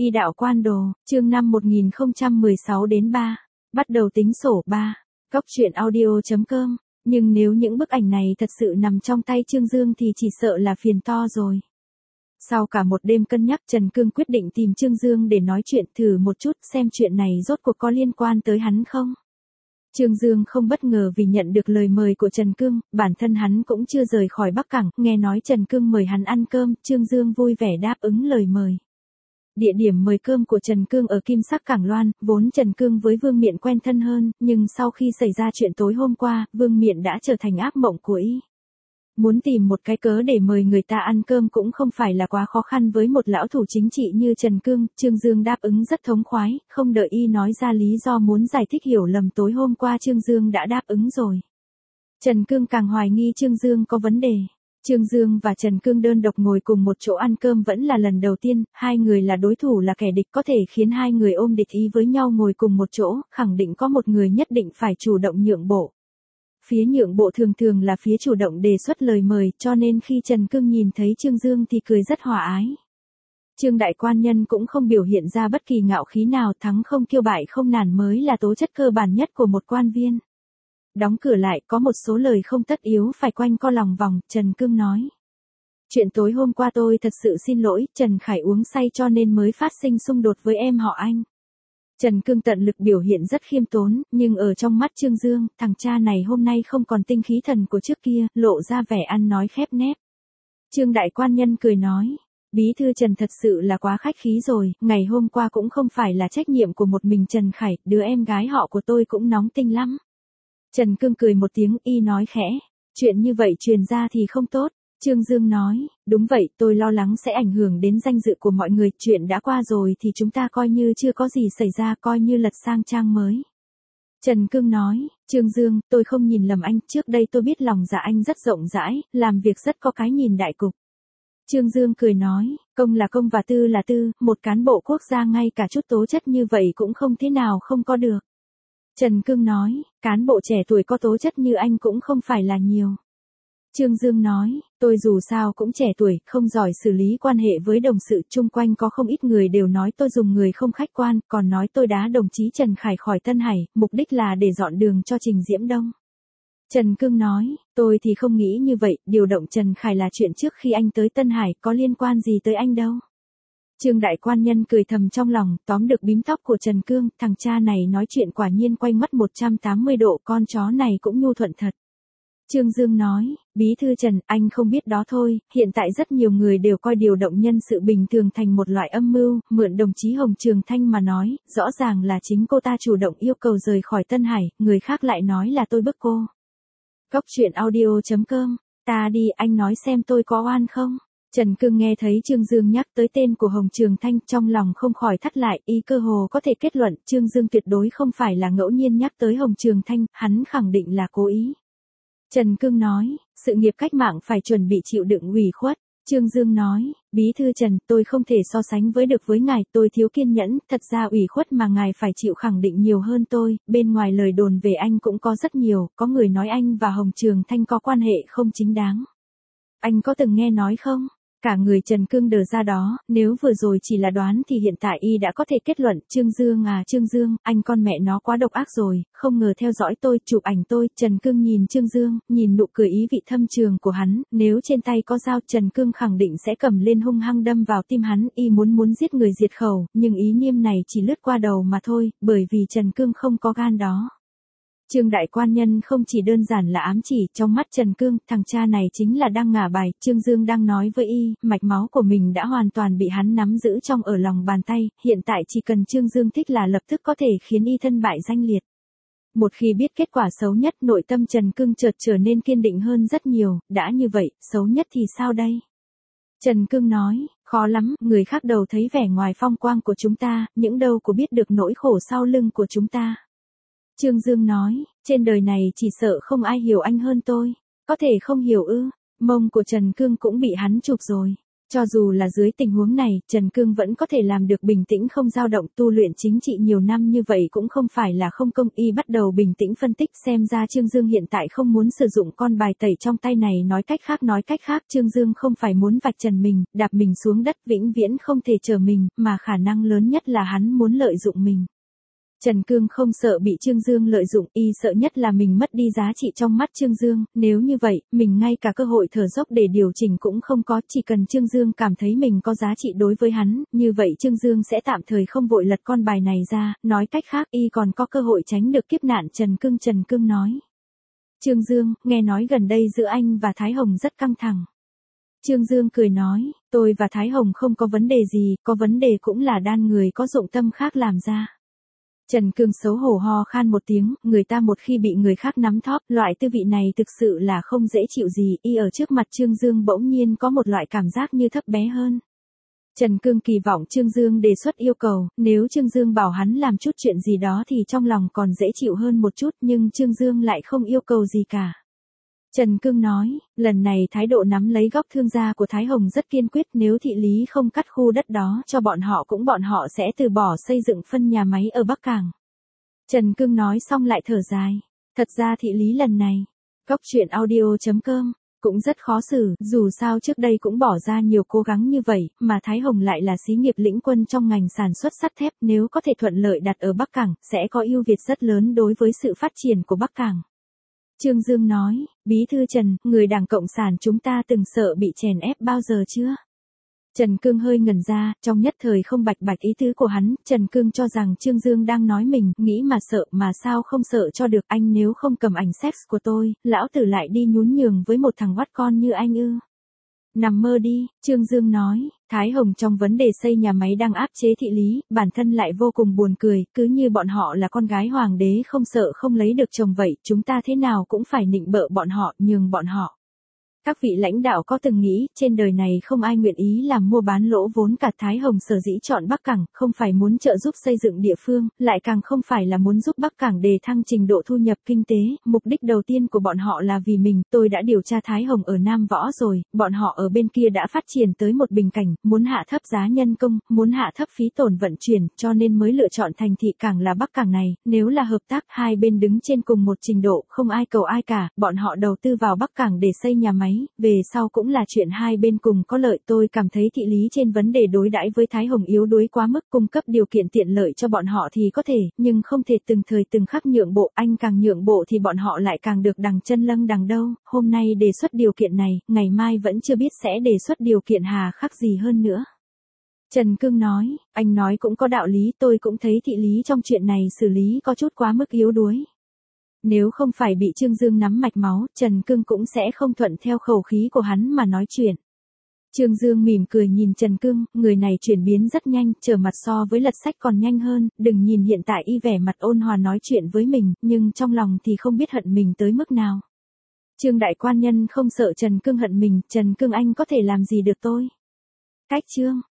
Y đạo quan đồ, chương 5 1016 đến 3. Bắt đầu tính sổ 3. Góc truyện audio.com. Nhưng nếu những bức ảnh này thật sự nằm trong tay Trương Dương thì chỉ sợ là phiền to rồi. Sau cả một đêm cân nhắc, Trần Cương quyết định tìm Trương Dương để nói chuyện thử một chút xem chuyện này rốt cuộc có liên quan tới hắn không. Trương Dương không bất ngờ vì nhận được lời mời của Trần Cương, bản thân hắn cũng chưa rời khỏi Bắc Cảng, nghe nói Trần Cương mời hắn ăn cơm, Trương Dương vui vẻ đáp ứng lời mời. Địa điểm mời cơm của Trần Cương ở Kim Sắc Cảng Loan, vốn Trần Cương với Vương Miện quen thân hơn, nhưng sau khi xảy ra chuyện tối hôm qua, Vương Miện đã trở thành ác mộng của y. Muốn tìm một cái cớ để mời người ta ăn cơm cũng không phải là quá khó khăn với một lão thủ chính trị như Trần Cương, Trương Dương đáp ứng rất thống khoái, không đợi y nói ra lý do muốn giải thích hiểu lầm tối hôm qua Trương Dương đã đáp ứng rồi. Trần Cương càng hoài nghi Trương Dương có vấn đề. Trương Dương và Trần Cương đơn độc ngồi cùng một chỗ ăn cơm vẫn là lần đầu tiên, hai người là đối thủ là kẻ địch có thể khiến hai người ôm địch ý với nhau ngồi cùng một chỗ, khẳng định có một người nhất định phải chủ động nhượng bộ. Phía nhượng bộ thường thường là phía chủ động đề xuất lời mời, cho nên khi Trần Cương nhìn thấy Trương Dương thì cười rất hòa ái. Trương đại quan nhân cũng không biểu hiện ra bất kỳ ngạo khí nào, thắng không kiêu bại không nản mới là tố chất cơ bản nhất của một quan viên. Đóng cửa lại, có một số lời không tất yếu phải quanh co lòng vòng, Trần Cương nói. Chuyện tối hôm qua tôi thật sự xin lỗi, Trần Khải uống say cho nên mới phát sinh xung đột với em họ anh. Trần Cương tận lực biểu hiện rất khiêm tốn, nhưng ở trong mắt Trương Dương, thằng cha này hôm nay không còn tinh khí thần của trước kia, lộ ra vẻ ăn nói khép nép. Trương đại quan nhân cười nói, bí thư Trần thật sự là quá khách khí rồi, ngày hôm qua cũng không phải là trách nhiệm của một mình Trần Khải, đứa em gái họ của tôi cũng nóng tinh lắm. Trần Cương cười một tiếng, y nói khẽ, chuyện như vậy truyền ra thì không tốt. Trương Dương nói, đúng vậy, tôi lo lắng sẽ ảnh hưởng đến danh dự của mọi người, chuyện đã qua rồi thì chúng ta coi như chưa có gì xảy ra, coi như lật sang trang mới. Trần Cương nói, Trương Dương, tôi không nhìn lầm anh, trước đây tôi biết lòng dạ anh rất rộng rãi, làm việc rất có cái nhìn đại cục. Trương Dương cười nói, công là công và tư là tư, một cán bộ quốc gia ngay cả chút tố chất như vậy cũng không thế nào không có được. Trần Cương nói, cán bộ trẻ tuổi có tố chất như anh cũng không phải là nhiều. Trương Dương nói, tôi dù sao cũng trẻ tuổi, không giỏi xử lý quan hệ với đồng sự, chung quanh có không ít người đều nói tôi dùng người không khách quan, còn nói tôi đá đồng chí Trần Khải khỏi Tân Hải, mục đích là để dọn đường cho Trình Diễm Đông. Trần Cương nói, tôi thì không nghĩ như vậy, điều động Trần Khải là chuyện trước khi anh tới Tân Hải, có liên quan gì tới anh đâu. Trương đại quan nhân cười thầm trong lòng, tóm được bím tóc của Trần Cương, thằng cha này nói chuyện quả nhiên quanh mất 180 độ, con chó này cũng nhu thuận thật. Trương Dương nói, bí thư Trần, anh không biết đó thôi, hiện tại rất nhiều người đều coi điều động nhân sự bình thường thành một loại âm mưu, mượn đồng chí Hồng Trường Thanh mà nói, rõ ràng là chính cô ta chủ động yêu cầu rời khỏi Tân Hải, người khác lại nói là tôi bức cô. Góc truyện audio.com, ta đi, anh nói xem tôi có oan không? Trần Cương nghe thấy Trương Dương nhắc tới tên của Hồng Trường Thanh, trong lòng không khỏi thắt lại, y cơ hồ có thể kết luận, Trương Dương tuyệt đối không phải là ngẫu nhiên nhắc tới Hồng Trường Thanh, hắn khẳng định là cố ý. Trần Cương nói, sự nghiệp cách mạng phải chuẩn bị chịu đựng ủy khuất. Trương Dương nói, bí thư Trần, tôi không thể so sánh với ngài, tôi thiếu kiên nhẫn, thật ra ủy khuất mà ngài phải chịu khẳng định nhiều hơn tôi, bên ngoài lời đồn về anh cũng có rất nhiều, có người nói anh và Hồng Trường Thanh có quan hệ không chính đáng. Anh có từng nghe nói không? Cả người Trần Cương đờ ra đó, nếu vừa rồi chỉ là đoán thì hiện tại y đã có thể kết luận, Trương Dương à Trương Dương, anh con mẹ nó quá độc ác rồi, không ngờ theo dõi tôi, chụp ảnh tôi, Trần Cương nhìn Trương Dương, nhìn nụ cười ý vị thâm trường của hắn, nếu trên tay có dao Trần Cương khẳng định sẽ cầm lên hung hăng đâm vào tim hắn, y muốn giết người diệt khẩu, nhưng ý niệm này chỉ lướt qua đầu mà thôi, bởi vì Trần Cương không có gan đó. Trương đại quan nhân không chỉ đơn giản là ám chỉ, trong mắt Trần Cương, thằng cha này chính là đang ngả bài, Trương Dương đang nói với y, mạch máu của mình đã hoàn toàn bị hắn nắm giữ trong ở lòng bàn tay, hiện tại chỉ cần Trương Dương thích là lập tức có thể khiến y thân bại danh liệt. Một khi biết kết quả xấu nhất, nội tâm Trần Cương chợt trở nên kiên định hơn rất nhiều, đã như vậy, xấu nhất thì sao đây? Trần Cương nói, khó lắm, người khác đầu thấy vẻ ngoài phong quang của chúng ta, những đâu có biết được nỗi khổ sau lưng của chúng ta. Trương Dương nói, trên đời này chỉ sợ không ai hiểu anh hơn tôi. Có thể không hiểu ư? Mông của Trần Cương cũng bị hắn chụp rồi. Cho dù là dưới tình huống này, Trần Cương vẫn có thể làm được bình tĩnh không dao động, tu luyện chính trị nhiều năm như vậy cũng không phải là không công. Y bắt đầu bình tĩnh phân tích, xem ra Trương Dương hiện tại không muốn sử dụng con bài tẩy trong tay này, nói cách khác, Trương Dương không phải muốn vạch trần mình, đạp mình xuống đất vĩnh viễn không thể chờ mình, mà khả năng lớn nhất là hắn muốn lợi dụng mình. Trần Cương không sợ bị Trương Dương lợi dụng, y sợ nhất là mình mất đi giá trị trong mắt Trương Dương, nếu như vậy, mình ngay cả cơ hội thở dốc để điều chỉnh cũng không có, chỉ cần Trương Dương cảm thấy mình có giá trị đối với hắn, như vậy Trương Dương sẽ tạm thời không vội lật con bài này ra, nói cách khác y còn có cơ hội tránh được kiếp nạn. Trần Cương nói. Trương Dương, nghe nói gần đây giữa anh và Thái Hồng rất căng thẳng. Trương Dương cười nói, tôi và Thái Hồng không có vấn đề gì, có vấn đề cũng là đan người có dụng tâm khác làm ra. Trần Cương xấu hổ ho khan một tiếng, người ta một khi bị người khác nắm thóp, loại tư vị này thực sự là không dễ chịu gì, y ở trước mặt Trương Dương bỗng nhiên có một loại cảm giác như thấp bé hơn. Trần Cương kỳ vọng Trương Dương đề xuất yêu cầu, nếu Trương Dương bảo hắn làm chút chuyện gì đó thì trong lòng còn dễ chịu hơn một chút, nhưng Trương Dương lại không yêu cầu gì cả. Trần Cương nói, lần này thái độ nắm lấy góc thương gia của Thái Hồng rất kiên quyết, nếu thị lý không cắt khu đất đó cho bọn họ sẽ từ bỏ xây dựng phân nhà máy ở Bắc Cảng. Trần Cương nói xong lại thở dài, thật ra thị lý lần này, Cóc Truyện Audio.com, cũng rất khó xử, dù sao trước đây cũng bỏ ra nhiều cố gắng như vậy, mà Thái Hồng lại là xí nghiệp lĩnh quân trong ngành sản xuất sắt thép, nếu có thể thuận lợi đặt ở Bắc Cảng, sẽ có ưu việt rất lớn đối với sự phát triển của Bắc Cảng. Trương Dương nói, Bí thư Trần, người Đảng Cộng sản chúng ta từng sợ bị chèn ép bao giờ chưa? Trần Cương hơi ngẩn ra, trong nhất thời không bạch ý tứ của hắn, Trần Cương cho rằng Trương Dương đang nói mình, nghĩ mà sợ, mà sao không sợ cho được, anh nếu không cầm ảnh sex của tôi, lão tử lại đi nhún nhường với một thằng oắt con như anh ư? Nằm mơ đi, Trương Dương nói, Thái Hồng trong vấn đề xây nhà máy đang áp chế thị lý, bản thân lại vô cùng buồn cười, cứ như bọn họ là con gái hoàng đế không sợ không lấy được chồng vậy, chúng ta thế nào cũng phải nịnh bợ bọn họ, nhường bọn họ. Các vị lãnh đạo có từng nghĩ, trên đời này không ai nguyện ý làm mua bán lỗ vốn cả. Thái Hồng sở dĩ chọn Bắc Cảng, không phải muốn trợ giúp xây dựng địa phương, lại càng không phải là muốn giúp Bắc Cảng đề thăng trình độ thu nhập kinh tế, mục đích đầu tiên của bọn họ là vì mình. Tôi đã điều tra Thái Hồng ở Nam Võ rồi, bọn họ ở bên kia đã phát triển tới một bình cảnh, muốn hạ thấp giá nhân công, muốn hạ thấp phí tổn vận chuyển, cho nên mới lựa chọn thành thị cảng là Bắc Cảng này. Nếu là hợp tác, hai bên đứng trên cùng một trình độ, không ai cầu ai cả, bọn họ đầu tư vào Bắc Cảng để xây nhà máy, về sau cũng là chuyện hai bên cùng có lợi. Tôi cảm thấy thị lý trên vấn đề đối đãi với Thái Hồng yếu đuối quá mức, cung cấp điều kiện tiện lợi cho bọn họ thì có thể, nhưng không thể từng thời từng khắc nhượng bộ, anh càng nhượng bộ thì bọn họ lại càng được đằng chân lâng đằng đâu. Hôm nay đề xuất điều kiện này, ngày mai vẫn chưa biết sẽ đề xuất điều kiện hà khắc gì hơn nữa. Trần Cương nói, anh nói cũng có đạo lý, tôi cũng thấy thị lý trong chuyện này xử lý có chút quá mức yếu đuối. Nếu không phải bị Trương Dương nắm mạch máu, Trần Cương cũng sẽ không thuận theo khẩu khí của hắn mà nói chuyện. Trương Dương mỉm cười nhìn Trần Cương, người này chuyển biến rất nhanh, trở mặt so với lật sách còn nhanh hơn, đừng nhìn hiện tại y vẻ mặt ôn hòa nói chuyện với mình, nhưng trong lòng thì không biết hận mình tới mức nào. Trương đại quan nhân không sợ Trần Cương hận mình, Trần Cương anh có thể làm gì được tôi? Cách chương